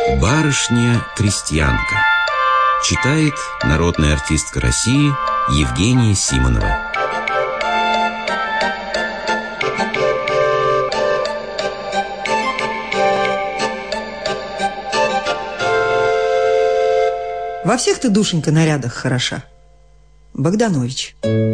Барышня-крестьянка. Читает народная артистка России Евгения Симонова. Во всех ты, душенька, нарядах хороша. Богданович.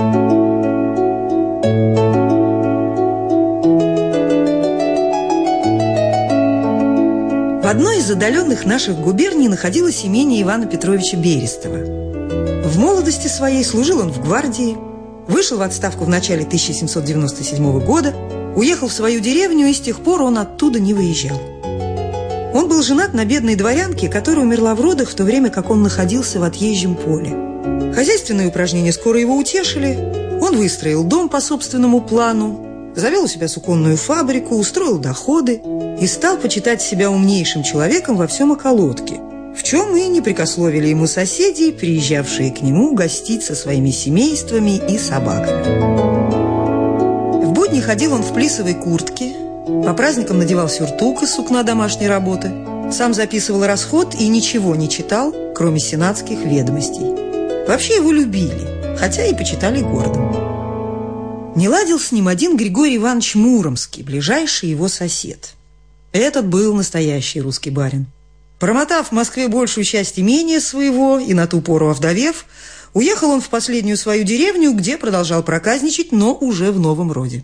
В одной из отдаленных наших губерний находилось имение Ивана Петровича Берестова. В молодости своей служил он в гвардии, вышел в отставку в начале 1797 года, уехал в свою деревню, и с тех пор он оттуда не выезжал. Он был женат на бедной дворянке, которая умерла в родах в то время, как он находился в отъезжем поле. Хозяйственные упражнения скоро его утешили. Он выстроил дом по собственному плану, завел у себя суконную фабрику, устроил доходы и стал почитать себя умнейшим человеком во всем околотке, в чем и не прекословили ему соседи, приезжавшие к нему гостить со своими семействами и собаками. В будни ходил он в плисовой куртке, по праздникам надевал сюртук из сукна домашней работы, сам записывал расход и ничего не читал, кроме сенатских ведомостей. Вообще его любили, хотя и почитали гордым. Не ладил с ним один Григорий Иванович Муромский, ближайший его сосед. Этот был настоящий русский барин. Промотав в Москве большую часть имения своего и на ту пору овдовев, уехал он в последнюю свою деревню, где продолжал проказничать, но уже в новом роде.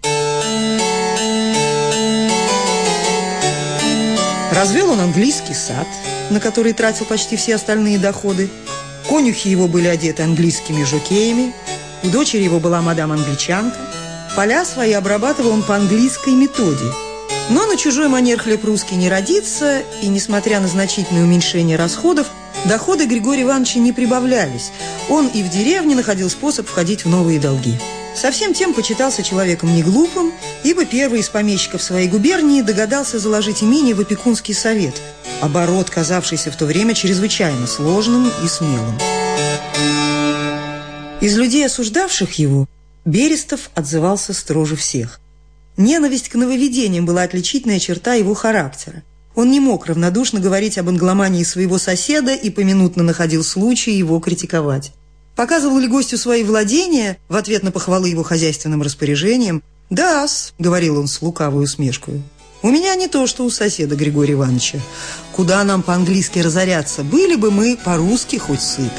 Развел он английский сад, на который тратил почти все остальные доходы. Конюхи его были одеты английскими жокеями, у дочери его была мадам-англичанка. Поля свои обрабатывал он по английской методе. Но на чужой манер хлеб русский не родится, и, несмотря на значительное уменьшение расходов, доходы Григория Ивановича не прибавлялись. Он и в деревне находил способ входить в новые долги. Со всем тем почитался человеком неглупым, ибо первый из помещиков своей губернии догадался заложить имение в опекунский совет, оборот, казавшийся в то время чрезвычайно сложным и смелым. Из людей, осуждавших его, Берестов отзывался строже всех. Ненависть к нововведениям была отличительная черта его характера. Он не мог равнодушно говорить об англомании своего соседа и поминутно находил случай его критиковать. Показывал ли гостю свои владения в ответ на похвалы его хозяйственным распоряжением? «Да-с», — говорил он с лукавой усмешкой, — «у меня не то, что у соседа Григория Ивановича. Куда нам по-английски разоряться? Были бы мы по-русски хоть сыты».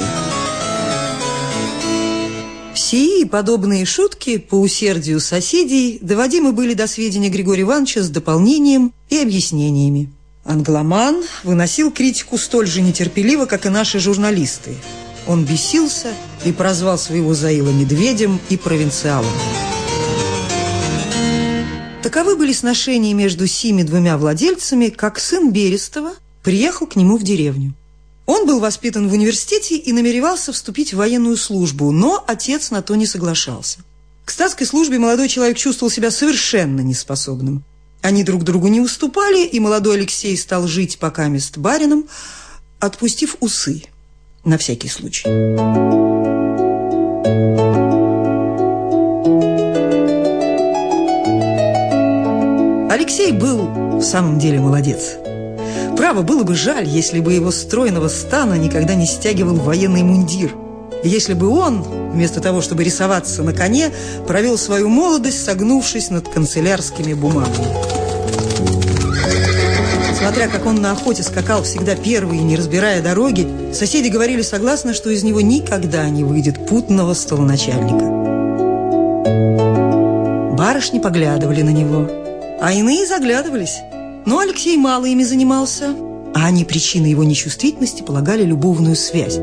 Сии и подобные шутки по усердию соседей доводимы были до сведения Григория Ивановича с дополнением и объяснениями. Англоман выносил критику столь же нетерпеливо, как и наши журналисты. Он бесился и прозвал своего заила медведем и провинциалом. Таковы были сношения между сими двумя владельцами, как сын Берестова приехал к нему в деревню. Он был воспитан в университете и намеревался вступить в военную службу, но отец на то не соглашался. К статской службе молодой человек чувствовал себя совершенно неспособным. Они друг другу не уступали, и молодой Алексей стал жить покамест барином, отпустив усы на всякий случай. Алексей был в самом деле молодец. Право, было бы жаль, если бы его стройного стана никогда не стягивал военный мундир. И если бы он, вместо того, чтобы рисоваться на коне, провел свою молодость, согнувшись над канцелярскими бумагами. Смотря как он на охоте скакал всегда первый, не разбирая дороги, соседи говорили согласно, что из него никогда не выйдет путного столоначальника. Барышни поглядывали на него, а иные заглядывались. Но Алексей мало ими занимался, а они причиной его нечувствительности полагали любовную связь.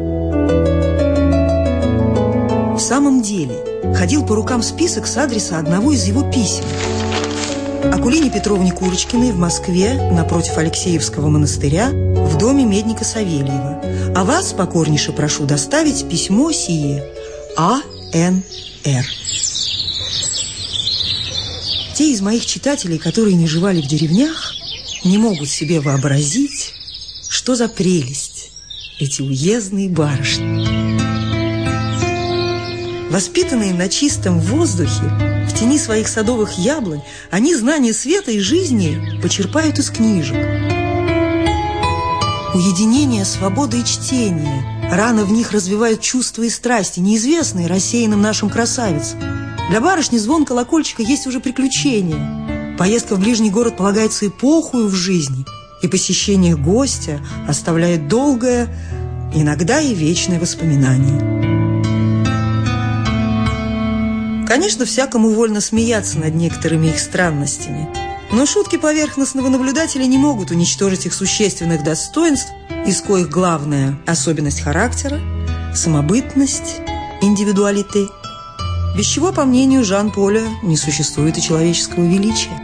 В самом деле, ходил по рукам список с адреса одного из его писем. Акулине Петровне Курочкиной в Москве, напротив Алексеевского монастыря, в доме медника Савельева. А вас покорнейше прошу доставить письмо сие. А.Н.Р. Те из моих читателей, которые не живали в деревнях, не могут себе вообразить, что за прелесть эти уездные барышни. Воспитанные на чистом воздухе, в тени своих садовых яблонь, они знания света и жизни почерпают из книжек. Уединение, свобода и чтение. Рано в них развивают чувства и страсти, неизвестные рассеянным нашим красавицам. Для барышни звон колокольчика есть уже приключение. Поездка в ближний город полагается эпохою в жизни, и посещение гостя оставляет долгое, иногда и вечное воспоминание. Конечно, всякому вольно смеяться над некоторыми их странностями, но шутки поверхностного наблюдателя не могут уничтожить их существенных достоинств, из коих главная особенность характера – самобытность, индивидуалите, без чего, по мнению Жан-Поля, не существует и человеческого величия.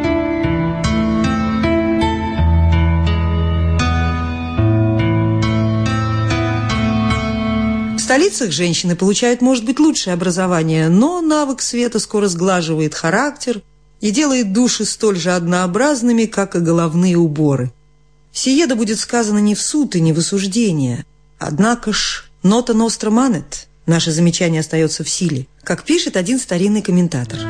В столицах женщины получают, может быть, лучшее образование, но навык света скоро сглаживает характер и делает души столь же однообразными, как и головные уборы. Сие да будет сказано не в суд и не в осуждение. Однако ж «нота ностра манет» – наше замечание остается в силе, как пишет один старинный комментатор.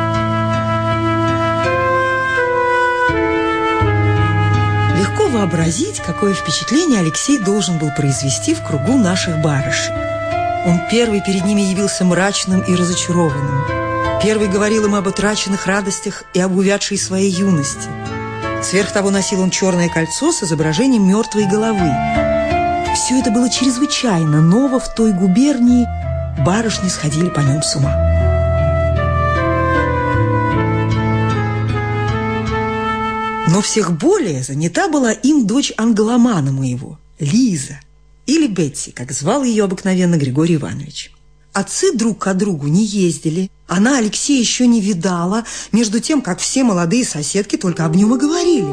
Легко вообразить, какое впечатление Алексей должен был произвести в кругу наших барышень. Он первый перед ними явился мрачным и разочарованным. Первый говорил им об утраченных радостях и об увядшей своей юности. Сверх того носил он черное кольцо с изображением мертвой головы. Все это было чрезвычайно ново в той губернии, барышни сходили по нем с ума. Но всех более занята была им дочь англомана моего, Лиза, или Бетси, как звал ее обыкновенно Григорий Иванович. Отцы друг к другу не ездили, она Алексея еще не видала, между тем, как все молодые соседки только об нем и говорили.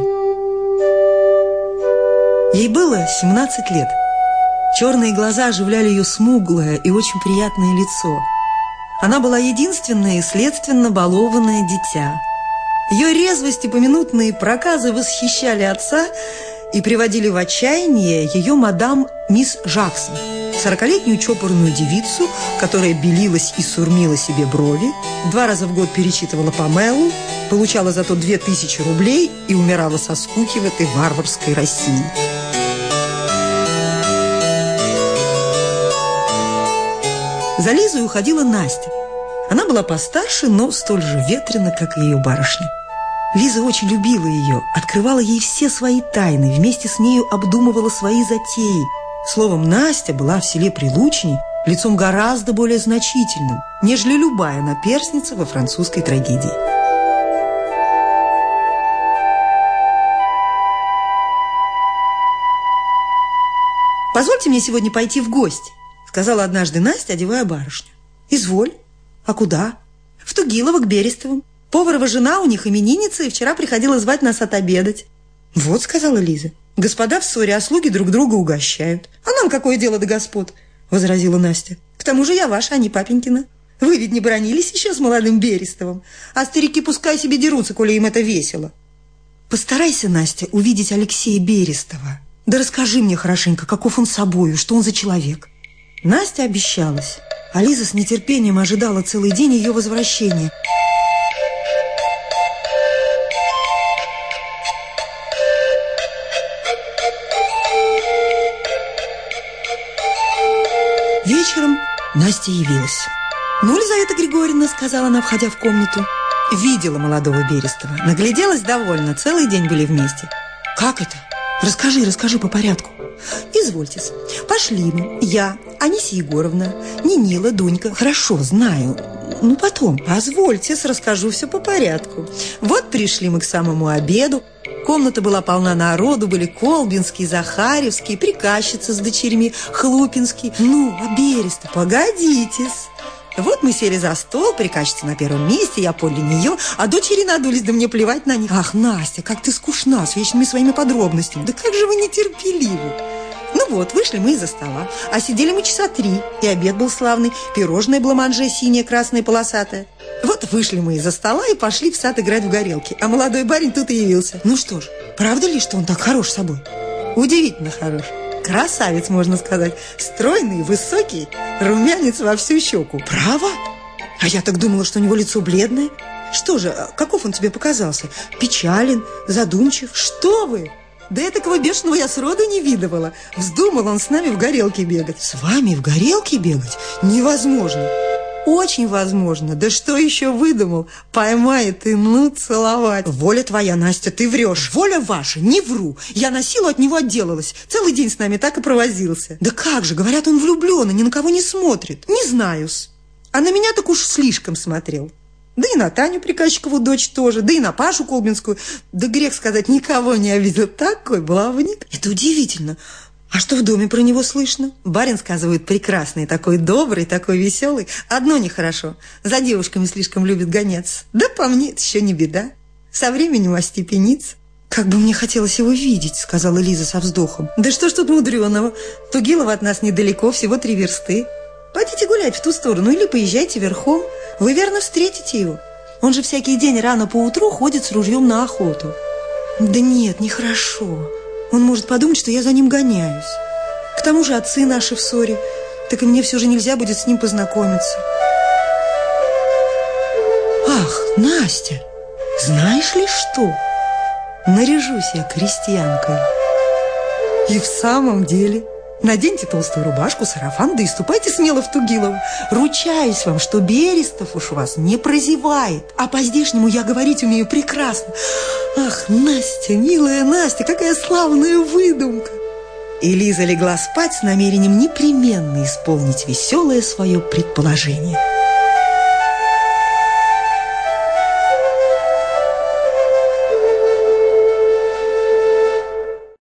Ей было 17 лет. Черные глаза оживляли ее смуглое и очень приятное лицо. Она была единственное и следственно балованное дитя. Ее резвость и поминутные проказы восхищали отца и приводили в отчаяние ее мадам мисс Жаксон, 40-летнюю чопорную девицу, которая белилась и сурмила себе брови, 2 раза в год перечитывала Памелу, получала зато 2000 рублей и умирала со скуки в этой варварской России. За Лизой уходила Настя. Она была постарше, но столь же ветрена, как и ее барышня. Лиза очень любила ее, открывала ей все свои тайны, вместе с нею обдумывала свои затеи. Словом, Настя была в селе Прилучине лицом гораздо более значительным, нежели любая наперсница во французской трагедии. «Позвольте мне сегодня пойти в гости», — сказала однажды Настя, одевая барышню. «Изволь. А куда?» «В Тугилово, к Берестовым. Поварова жена у них именинница, и вчера приходила звать нас отобедать». «Вот», — сказала Лиза, — «господа в ссоре, а слуги друг друга угощают. А нам какое дело до господ?» — возразила Настя. «К тому же я ваша, а не папенькина. Вы ведь не бранились еще с молодым Берестовым, а старики пускай себе дерутся, коли им это весело». «Постарайся, Настя, увидеть Алексея Берестова. Да расскажи мне хорошенько, каков он собою, что он за человек». Настя обещалась, а Лиза с нетерпением ожидала целый день ее возвращения. Вечером Настя явилась. «Ну, Лизавета Григорьевна», — сказала она, входя в комнату. Видела молодого Берестова, нагляделась довольно, целый день были вместе. «Как это? Расскажи по порядку». «Извольтесь. Пошли мы. Я, Анисия Егоровна, Нинила, Дунька». «Хорошо, знаю. Ну, потом. Позвольте, расскажу все по порядку. Вот пришли мы к самому обеду. Комната была полна народу, были Колбинские, Захаревские, приказчица с дочерьми, Хлупинские. Ну, а Берестов, погодитесь». Вот мы сели за стол, приказчица на первом месте, я подле нее, а дочери надулись, да мне плевать на них. «Ах, Настя, как ты скучна с вечными своими подробностями! Да как же вы нетерпеливы!» Ну вот, вышли мы из-за стола, а сидели мы часа 3, и обед был славный, пирожное бламанже синее, красное, полосатое. Вот вышли мы из-за стола и пошли в сад играть в горелки, а молодой барин тут и явился. Ну что ж, правда ли, что он так хорош собой? Удивительно хорош. Красавец, можно сказать. Стройный, высокий, румянец во всю щеку. Право? А я так думала, что у него лицо бледное. Что же, каков он тебе показался? Печален, задумчив? Что вы? Да этакого бешеного я сроду не видывала. Вздумал он с нами в горелке бегать. С вами в горелке бегать? Невозможно. Очень возможно. Да что еще выдумал? Поймает и ну целовать. Воля твоя, Настя, ты врешь. Воля ваша, не вру. Я на силу от него отделалась. Целый день с нами так и провозился. Да как же, говорят, он влюблен и ни на кого не смотрит. Не знаю-с. А на меня так уж слишком смотрел. Да и на Таню Приказчикову дочь тоже, да и на Пашу Колбинскую. Да грех сказать, никого не обидел. Такой баловник. Это удивительно. А что в доме про него слышно? Барин, сказывают, прекрасный, такой добрый, такой веселый. Одно нехорошо. За девушками слишком любит гоняться. Да по мне это еще не беда. Со временем остепенится. «Как бы мне хотелось его видеть», — сказала Лиза со вздохом. «Да что ж тут мудреного? Тугилово от нас недалеко, всего 3 версты. Пойдите гулять в ту сторону или поезжайте верхом. Вы верно встретите его. Он же всякий день рано поутру ходит с ружьем на охоту». «Да нет, нехорошо. Он может подумать, что я за ним гоняюсь. К тому же отцы наши в ссоре. Так и мне все же нельзя будет с ним познакомиться». «Ах, Настя, знаешь ли что? Наряжусь я крестьянкой». И в самом деле... Наденьте толстую рубашку, сарафан, да и ступайте смело в Тугилово. Ручаюсь вам, что Берестов уж вас не прозевает. А по-здешнему я говорить умею прекрасно. Ах, Настя, милая Настя, какая славная выдумка. И Лиза легла спать с намерением непременно исполнить веселое свое предположение.